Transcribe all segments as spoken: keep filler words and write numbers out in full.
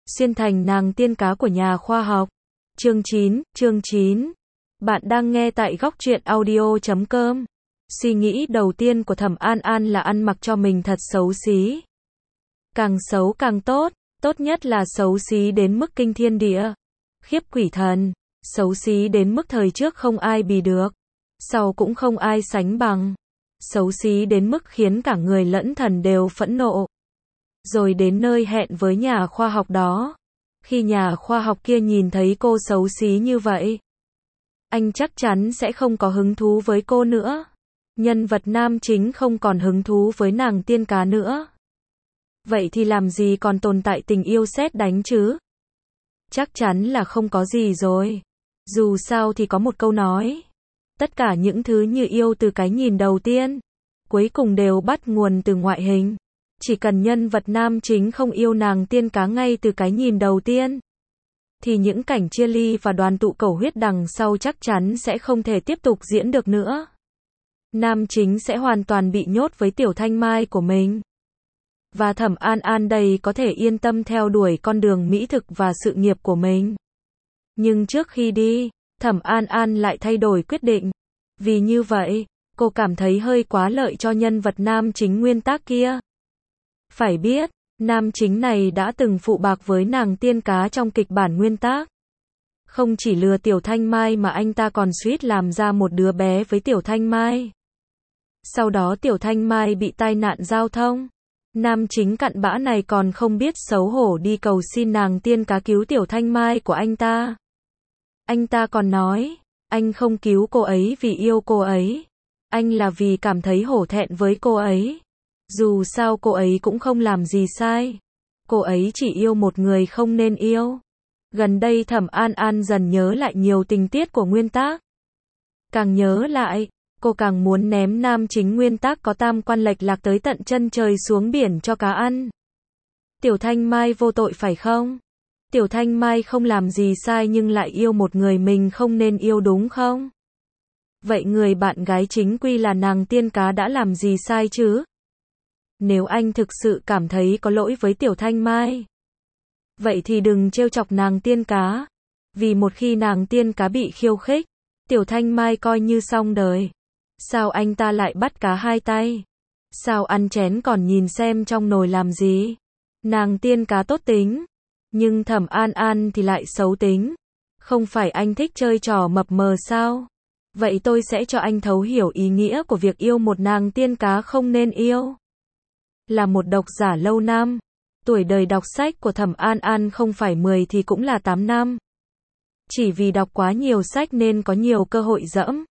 xuyên thành nàng tiên cá của nhà khoa học. Chương chín, chương chín. Bạn đang nghe tại góc truyện audio chấm com. Suy nghĩ đầu tiên của Thẩm An An là ăn mặc cho mình thật xấu xí. Càng xấu càng tốt, tốt nhất là xấu xí đến mức kinh thiên địa, khiếp quỷ thần, xấu xí đến mức thời trước không ai bì được, sau cũng không ai sánh bằng, xấu xí đến mức khiến cả người lẫn thần đều phẫn nộ. Rồi đến nơi hẹn với nhà khoa học đó. Khi nhà khoa học kia nhìn thấy cô xấu xí như vậy, anh chắc chắn sẽ không có hứng thú với cô nữa. Nhân vật nam chính không còn hứng thú với nàng tiên cá nữa. Vậy thì làm gì còn tồn tại tình yêu sét đánh chứ? Chắc chắn là không có gì rồi. Dù sao thì có một câu nói, tất cả những thứ như yêu từ cái nhìn đầu tiên, cuối cùng đều bắt nguồn từ ngoại hình. Chỉ cần nhân vật nam chính không yêu nàng tiên cá ngay từ cái nhìn đầu tiên, thì những cảnh chia ly và đoàn tụ cầu huyết đằng sau chắc chắn sẽ không thể tiếp tục diễn được nữa. Nam chính sẽ hoàn toàn bị nhốt với tiểu thanh mai của mình. Và Thẩm An An đây có thể yên tâm theo đuổi con đường mỹ thực và sự nghiệp của mình. Nhưng trước khi đi, Thẩm An An lại thay đổi quyết định. Vì như vậy, cô cảm thấy hơi quá lợi cho nhân vật nam chính nguyên tác kia. Phải biết, nam chính này đã từng phụ bạc với nàng tiên cá trong kịch bản nguyên tác. Không chỉ lừa tiểu thanh mai mà anh ta còn suýt làm ra một đứa bé với tiểu thanh mai. Sau đó tiểu thanh mai bị tai nạn giao thông. Nam chính cặn bã này còn không biết xấu hổ đi cầu xin nàng tiên cá cứu tiểu thanh mai của anh ta. Anh ta còn nói, anh không cứu cô ấy vì yêu cô ấy. Anh là vì cảm thấy hổ thẹn với cô ấy. Dù sao cô ấy cũng không làm gì sai. Cô ấy chỉ yêu một người không nên yêu. Gần đây Thẩm An An dần nhớ lại nhiều tình tiết của nguyên tác. Càng nhớ lại, cô càng muốn ném nam chính nguyên tác có tam quan lệch lạc tới tận chân trời xuống biển cho cá ăn. Tiểu Thanh Mai vô tội phải không? Tiểu Thanh Mai không làm gì sai nhưng lại yêu một người mình không nên yêu đúng không? Vậy người bạn gái chính quy là nàng tiên cá đã làm gì sai chứ? Nếu anh thực sự cảm thấy có lỗi với tiểu Thanh Mai, vậy thì đừng trêu chọc nàng tiên cá. Vì một khi nàng tiên cá bị khiêu khích, tiểu Thanh Mai coi như xong đời. Sao anh ta lại bắt cá hai tay? Sao ăn chén còn nhìn xem trong nồi làm gì? Nàng tiên cá tốt tính, nhưng Thẩm An An thì lại xấu tính. Không phải anh thích chơi trò mập mờ sao? Vậy tôi sẽ cho anh thấu hiểu ý nghĩa của việc yêu một nàng tiên cá không nên yêu. Là một độc giả lâu năm, tuổi đời đọc sách của Thẩm An An không phải mười thì cũng là tám năm. Chỉ vì đọc quá nhiều sách nên có nhiều cơ hội dẫm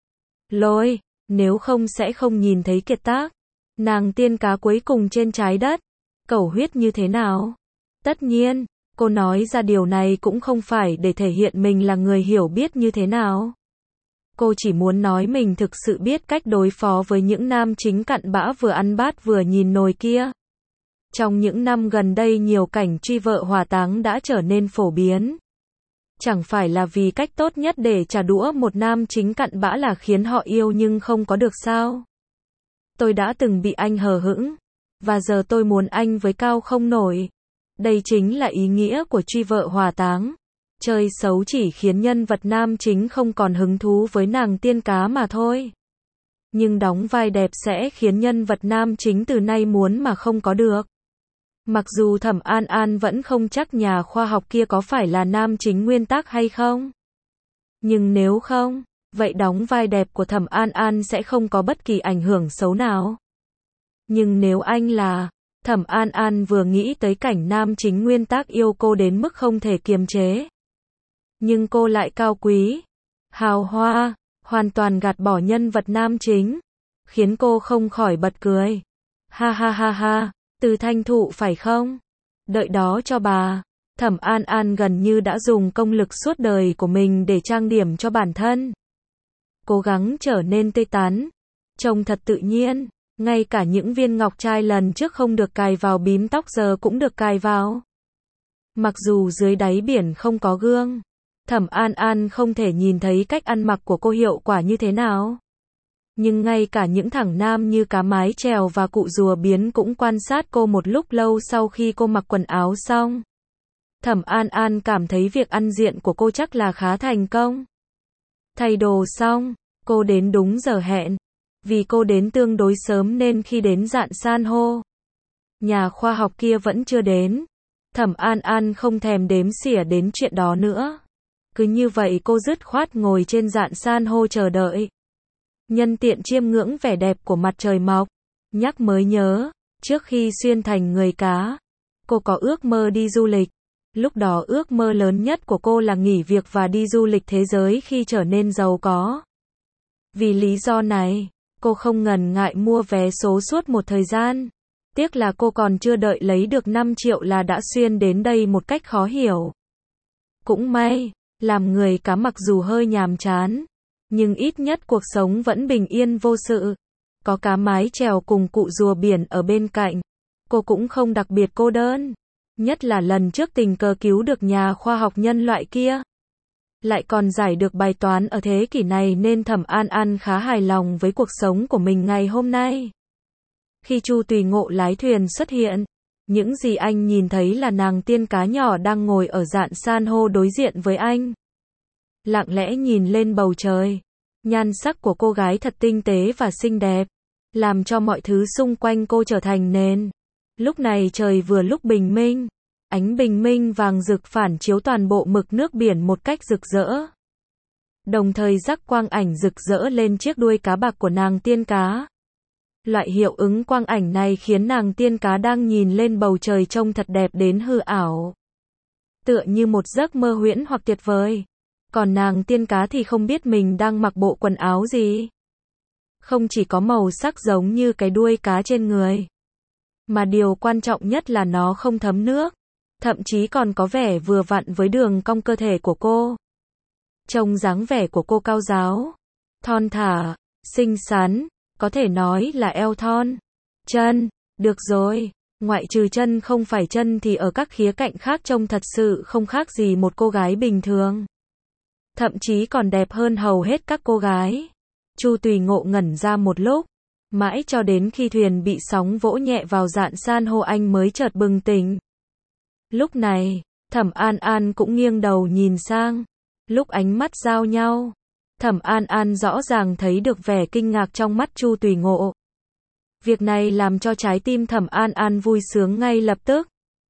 lôi, nếu không sẽ không nhìn thấy kiệt tác. Nàng tiên cá cuối cùng trên trái đất, cầu huyết như thế nào? Tất nhiên, cô nói ra điều này cũng không phải để thể hiện mình là người hiểu biết như thế nào. Cô chỉ muốn nói mình thực sự biết cách đối phó với những nam chính cặn bã vừa ăn bát vừa nhìn nồi kia. Trong những năm gần đây nhiều cảnh truy vợ hỏa táng đã trở nên phổ biến. Chẳng phải là vì cách tốt nhất để trả đũa một nam chính cặn bã là khiến họ yêu nhưng không có được sao? Tôi đã từng bị anh hờ hững, và giờ tôi muốn anh với cao không nổi. Đây chính là ý nghĩa của truy vợ hỏa táng. Chơi xấu chỉ khiến nhân vật nam chính không còn hứng thú với nàng tiên cá mà thôi. Nhưng đóng vai đẹp sẽ khiến nhân vật nam chính từ nay muốn mà không có được. Mặc dù Thẩm An An vẫn không chắc nhà khoa học kia có phải là nam chính nguyên tác hay không. Nhưng nếu không, vậy đóng vai đẹp của Thẩm An An sẽ không có bất kỳ ảnh hưởng xấu nào. Nhưng nếu anh là, Thẩm An An vừa nghĩ tới cảnh nam chính nguyên tác yêu cô đến mức không thể kiềm chế. Nhưng cô lại cao quý, hào hoa, hoàn toàn gạt bỏ nhân vật nam chính, khiến cô không khỏi bật cười. Ha ha ha ha, Từ Thanh Thụ phải không? Đợi đó cho bà. Thẩm An An gần như đã dùng công lực suốt đời của mình để trang điểm cho bản thân. Cố gắng trở nên tươi tắn, trông thật tự nhiên, ngay cả những viên ngọc trai lần trước không được cài vào bím tóc giờ cũng được cài vào. Mặc dù dưới đáy biển không có gương, Thẩm An An không thể nhìn thấy cách ăn mặc của cô hiệu quả như thế nào. Nhưng ngay cả những thằng nam như cá mái chèo và cụ rùa biến cũng quan sát cô một lúc lâu sau khi cô mặc quần áo xong. Thẩm An An cảm thấy việc ăn diện của cô chắc là khá thành công. Thay đồ xong, cô đến đúng giờ hẹn. Vì cô đến tương đối sớm nên khi đến Dạn San hô, nhà khoa học kia vẫn chưa đến. Thẩm An An không thèm đếm xỉa đến chuyện đó nữa. Cứ như vậy cô dứt khoát ngồi trên Dạn San hô chờ đợi. Nhân tiện chiêm ngưỡng vẻ đẹp của mặt trời mọc. Nhắc mới nhớ, trước khi xuyên thành người cá, cô có ước mơ đi du lịch. Lúc đó ước mơ lớn nhất của cô là nghỉ việc và đi du lịch thế giới khi trở nên giàu có. Vì lý do này, cô không ngần ngại mua vé số suốt một thời gian. Tiếc là cô còn chưa đợi lấy được năm triệu là đã xuyên đến đây một cách khó hiểu. Cũng may, làm người cá mặc dù hơi nhàm chán, nhưng ít nhất cuộc sống vẫn bình yên vô sự. Có cá mái chèo cùng cụ rùa biển ở bên cạnh. Cô cũng không đặc biệt cô đơn. Nhất là lần trước tình cờ cứu được nhà khoa học nhân loại kia. Lại còn giải được bài toán ở thế kỷ này nên Thẩm An An khá hài lòng với cuộc sống của mình ngày hôm nay. Khi Chu Tùy Ngộ lái thuyền xuất hiện, những gì anh nhìn thấy là nàng tiên cá nhỏ đang ngồi ở Dạn San hô đối diện với anh. Lặng lẽ nhìn lên bầu trời. Nhan sắc của cô gái thật tinh tế và xinh đẹp, làm cho mọi thứ xung quanh cô trở thành nền. Lúc này trời vừa lúc bình minh, ánh bình minh vàng rực phản chiếu toàn bộ mực nước biển một cách rực rỡ. Đồng thời rắc quang ảnh rực rỡ lên chiếc đuôi cá bạc của nàng tiên cá. Loại hiệu ứng quang ảnh này khiến nàng tiên cá đang nhìn lên bầu trời trông thật đẹp đến hư ảo. Tựa như một giấc mơ huyễn hoặc tuyệt vời. Còn nàng tiên cá thì không biết mình đang mặc bộ quần áo gì. Không chỉ có màu sắc giống như cái đuôi cá trên người, mà điều quan trọng nhất là nó không thấm nước. Thậm chí còn có vẻ vừa vặn với đường cong cơ thể của cô. Trông dáng vẻ của cô cao ráo, thon thả, xinh xắn, có thể nói là eo thon. Chân, được rồi, ngoại trừ chân không phải chân thì ở các khía cạnh khác trông thật sự không khác gì một cô gái bình thường. Thậm chí còn đẹp hơn hầu hết các cô gái. Chu Tùy Ngộ ngẩn ra một lúc, mãi cho đến khi thuyền bị sóng vỗ nhẹ vào Dạn San hô anh mới chợt bừng tỉnh. Lúc này, Thẩm An An cũng nghiêng đầu nhìn sang. Lúc ánh mắt giao nhau, Thẩm An An rõ ràng thấy được vẻ kinh ngạc trong mắt Chu Tùy Ngộ. Việc này làm cho trái tim Thẩm An An vui sướng ngay lập tức.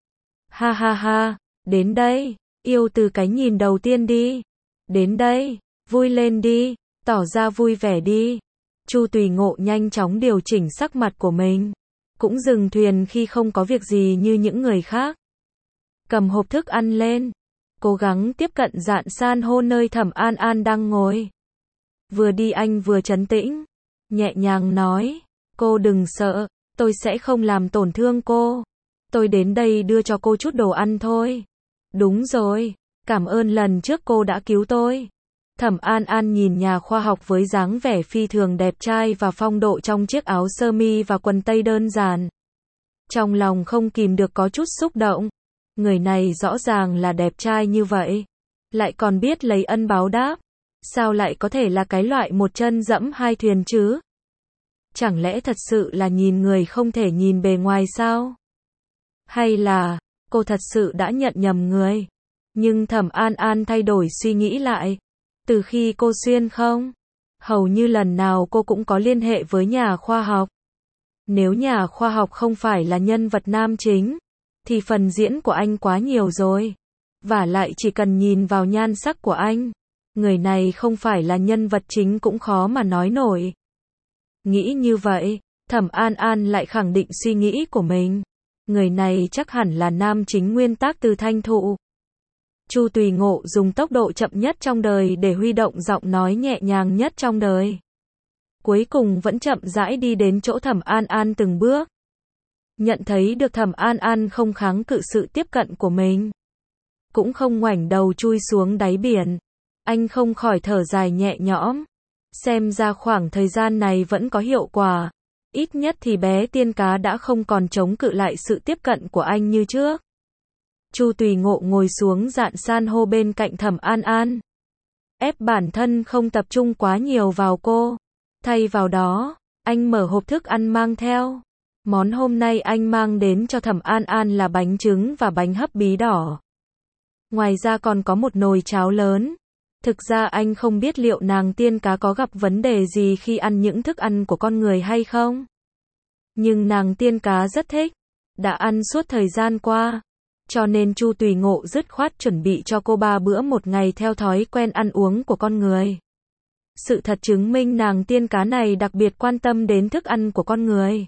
Ha ha ha, đến đây, yêu từ cái nhìn đầu tiên đi. Đến đây, vui lên đi, tỏ ra vui vẻ đi. Chu Tùy Ngộ nhanh chóng điều chỉnh sắc mặt của mình. Cũng dừng thuyền khi không có việc gì như những người khác. Cầm hộp thức ăn lên, cố gắng tiếp cận Dạn San hô nơi Thẩm An An đang ngồi. Vừa đi anh vừa trấn tĩnh, nhẹ nhàng nói, cô đừng sợ, tôi sẽ không làm tổn thương cô. Tôi đến đây đưa cho cô chút đồ ăn thôi. Đúng rồi, cảm ơn lần trước cô đã cứu tôi. Thẩm An An nhìn nhà khoa học với dáng vẻ phi thường đẹp trai và phong độ trong chiếc áo sơ mi và quần tây đơn giản. Trong lòng không kìm được có chút xúc động. Người này rõ ràng là đẹp trai như vậy, lại còn biết lấy ân báo đáp. Sao lại có thể là cái loại một chân dẫm hai thuyền chứ? Chẳng lẽ thật sự là nhìn người không thể nhìn bề ngoài sao? Hay là, cô thật sự đã nhận nhầm người? Nhưng Thẩm An An thay đổi suy nghĩ lại. Từ khi cô xuyên không, hầu như lần nào cô cũng có liên hệ với nhà khoa học. Nếu nhà khoa học không phải là nhân vật nam chính, thì phần diễn của anh quá nhiều rồi. Vả lại chỉ cần nhìn vào nhan sắc của anh, người này không phải là nhân vật chính cũng khó mà nói nổi. Nghĩ như vậy, Thẩm An An lại khẳng định suy nghĩ của mình. Người này chắc hẳn là nam chính nguyên tác từ Thanh Thụ. Chu Tùy Ngộ dùng tốc độ chậm nhất trong đời để huy động giọng nói nhẹ nhàng nhất trong đời. Cuối cùng vẫn chậm rãi đi đến chỗ Thẩm An An từng bước. Nhận thấy được Thẩm An An không kháng cự sự tiếp cận của mình, cũng không ngoảnh đầu chui xuống đáy biển, anh không khỏi thở dài nhẹ nhõm. Xem ra khoảng thời gian này vẫn có hiệu quả. Ít nhất thì bé tiên cá đã không còn chống cự lại sự tiếp cận của anh như trước. Chu Tùy Ngộ ngồi xuống Dạn San hô bên cạnh Thẩm An An. Ép bản thân không tập trung quá nhiều vào cô. Thay vào đó, anh mở hộp thức ăn mang theo. Món hôm nay anh mang đến cho Thẩm An An là bánh trứng và bánh hấp bí đỏ. Ngoài ra còn có một nồi cháo lớn. Thực ra anh không biết liệu nàng tiên cá có gặp vấn đề gì khi ăn những thức ăn của con người hay không. Nhưng nàng tiên cá rất thích. Đã ăn suốt thời gian qua. Cho nên Chu Tùy Ngộ dứt khoát chuẩn bị cho cô ba bữa một ngày theo thói quen ăn uống của con người. Sự thật chứng minh nàng tiên cá này đặc biệt quan tâm đến thức ăn của con người.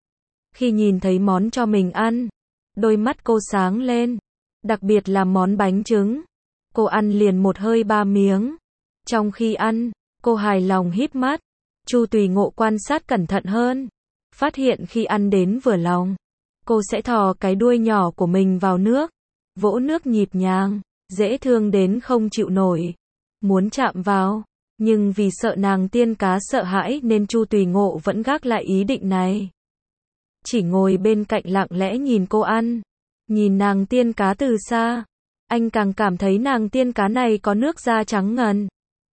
Khi nhìn thấy món cho mình ăn, đôi mắt cô sáng lên. Đặc biệt là món bánh trứng. Cô ăn liền một hơi ba miếng. Trong khi ăn, cô hài lòng híp mắt. Chu Tùy Ngộ quan sát cẩn thận hơn. Phát hiện khi ăn đến vừa lòng, cô sẽ thò cái đuôi nhỏ của mình vào nước. Vỗ nước nhịp nhàng, dễ thương đến không chịu nổi. Muốn chạm vào. Nhưng vì sợ nàng tiên cá sợ hãi nên Chu Tùy Ngộ vẫn gác lại ý định này. Chỉ ngồi bên cạnh lặng lẽ nhìn cô ăn. Nhìn nàng tiên cá từ xa. Anh càng cảm thấy nàng tiên cá này có nước da trắng ngần.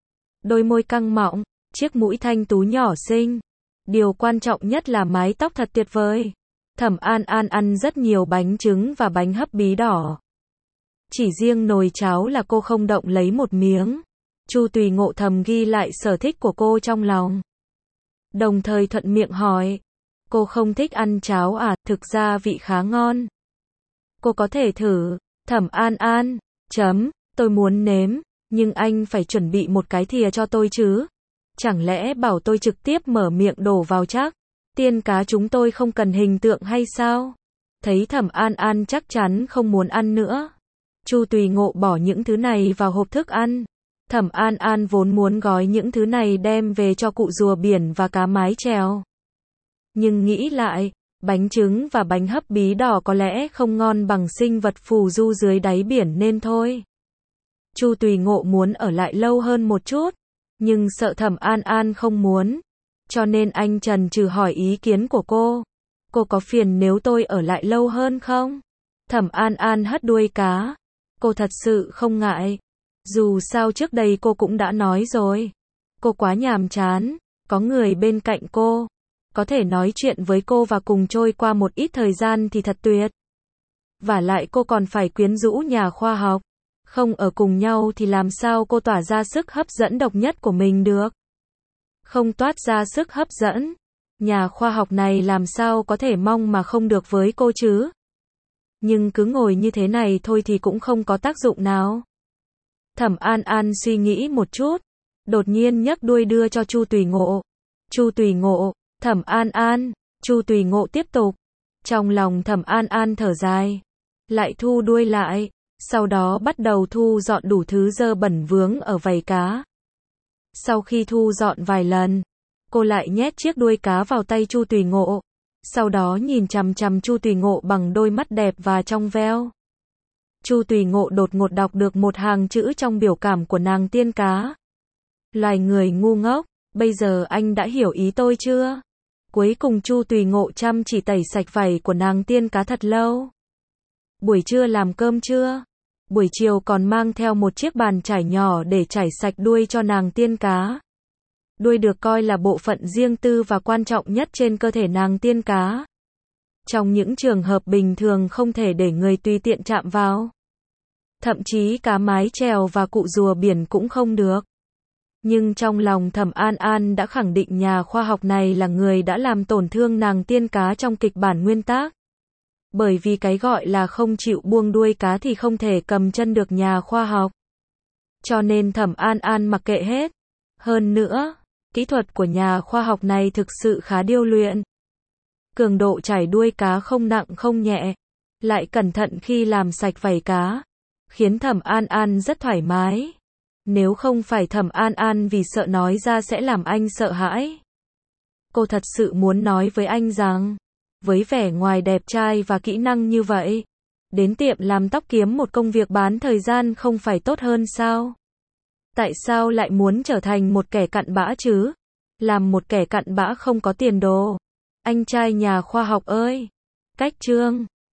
Đôi môi căng mọng, chiếc mũi thanh tú nhỏ xinh. Điều quan trọng nhất là mái tóc thật tuyệt vời. Thẩm An An ăn rất nhiều bánh trứng và bánh hấp bí đỏ. Chỉ riêng nồi cháo là cô không động lấy một miếng. Chu Tùy Ngộ thầm ghi lại sở thích của cô trong lòng. Đồng thời thuận miệng hỏi. Cô không thích ăn cháo à? Thực ra vị khá ngon. Cô có thể thử. Thẩm An An. Chấm. Tôi muốn nếm. Nhưng anh phải chuẩn bị một cái thìa cho tôi chứ. Chẳng lẽ bảo tôi trực tiếp mở miệng đổ vào chắc? Tiên cá chúng tôi không cần hình tượng hay sao? Thấy Thẩm An An chắc chắn không muốn ăn nữa. Chu Tùy Ngộ bỏ những thứ này vào hộp thức ăn. Thẩm An An vốn muốn gói những thứ này đem về cho cụ rùa biển và cá mái chèo. Nhưng nghĩ lại, bánh trứng và bánh hấp bí đỏ có lẽ không ngon bằng sinh vật phù du dưới đáy biển nên thôi. Chu Tùy Ngộ muốn ở lại lâu hơn một chút, nhưng sợ Thẩm An An không muốn. Cho nên anh chần chừ hỏi ý kiến của cô. Cô có phiền nếu tôi ở lại lâu hơn không? Thẩm An An hất đuôi cá. Cô thật sự không ngại. Dù sao trước đây cô cũng đã nói rồi. Cô quá nhàm chán. Có người bên cạnh cô. Có thể nói chuyện với cô và cùng trôi qua một ít thời gian thì thật tuyệt. Vả lại cô còn phải quyến rũ nhà khoa học. Không ở cùng nhau thì làm sao cô tỏa ra sức hấp dẫn độc nhất của mình được. Không toát ra sức hấp dẫn. Nhà khoa học này làm sao có thể mong mà không được với cô chứ. Nhưng cứ ngồi như thế này thôi thì cũng không có tác dụng nào. Thẩm An An suy nghĩ một chút. Đột nhiên nhấc đuôi đưa cho Chu Tùy Ngộ. Chu Tùy Ngộ. Thẩm An An. Chu Tùy Ngộ tiếp tục. Trong lòng Thẩm An An thở dài. Lại thu đuôi lại. Sau đó bắt đầu thu dọn đủ thứ dơ bẩn vướng ở vảy cá. Sau khi thu dọn vài lần, cô lại nhét chiếc đuôi cá vào tay Chu Tùy Ngộ. Sau đó nhìn chằm chằm Chu Tùy Ngộ bằng đôi mắt đẹp và trong veo. Chu Tùy Ngộ đột ngột đọc được một hàng chữ trong biểu cảm của nàng tiên cá. Loài người ngu ngốc, bây giờ anh đã hiểu ý tôi chưa? Cuối cùng Chu Tùy Ngộ chăm chỉ tẩy sạch vảy của nàng tiên cá thật lâu. Buổi trưa làm cơm chưa? Buổi chiều còn mang theo một chiếc bàn chải nhỏ để chải sạch đuôi cho nàng tiên cá. Đuôi được coi là bộ phận riêng tư và quan trọng nhất trên cơ thể nàng tiên cá. Trong những trường hợp bình thường không thể để người tùy tiện chạm vào. Thậm chí cá mái chèo và cụ rùa biển cũng không được. Nhưng trong lòng Thẩm An An đã khẳng định nhà khoa học này là người đã làm tổn thương nàng tiên cá trong kịch bản nguyên tác. Bởi vì cái gọi là không chịu buông đuôi cá thì không thể cầm chân được nhà khoa học. Cho nên Thẩm An An mặc kệ hết. Hơn nữa, kỹ thuật của nhà khoa học này thực sự khá điêu luyện. Cường độ chải đuôi cá không nặng không nhẹ. Lại cẩn thận khi làm sạch vảy cá. Khiến Thẩm An An rất thoải mái. Nếu không phải Thẩm An An vì sợ nói ra sẽ làm anh sợ hãi. Cô thật sự muốn nói với anh rằng, với vẻ ngoài đẹp trai và kỹ năng như vậy, đến tiệm làm tóc kiếm một công việc bán thời gian không phải tốt hơn sao? Tại sao lại muốn trở thành một kẻ cặn bã chứ? Làm một kẻ cặn bã không có tiền đồ. Anh trai nhà khoa học ơi! Cách chương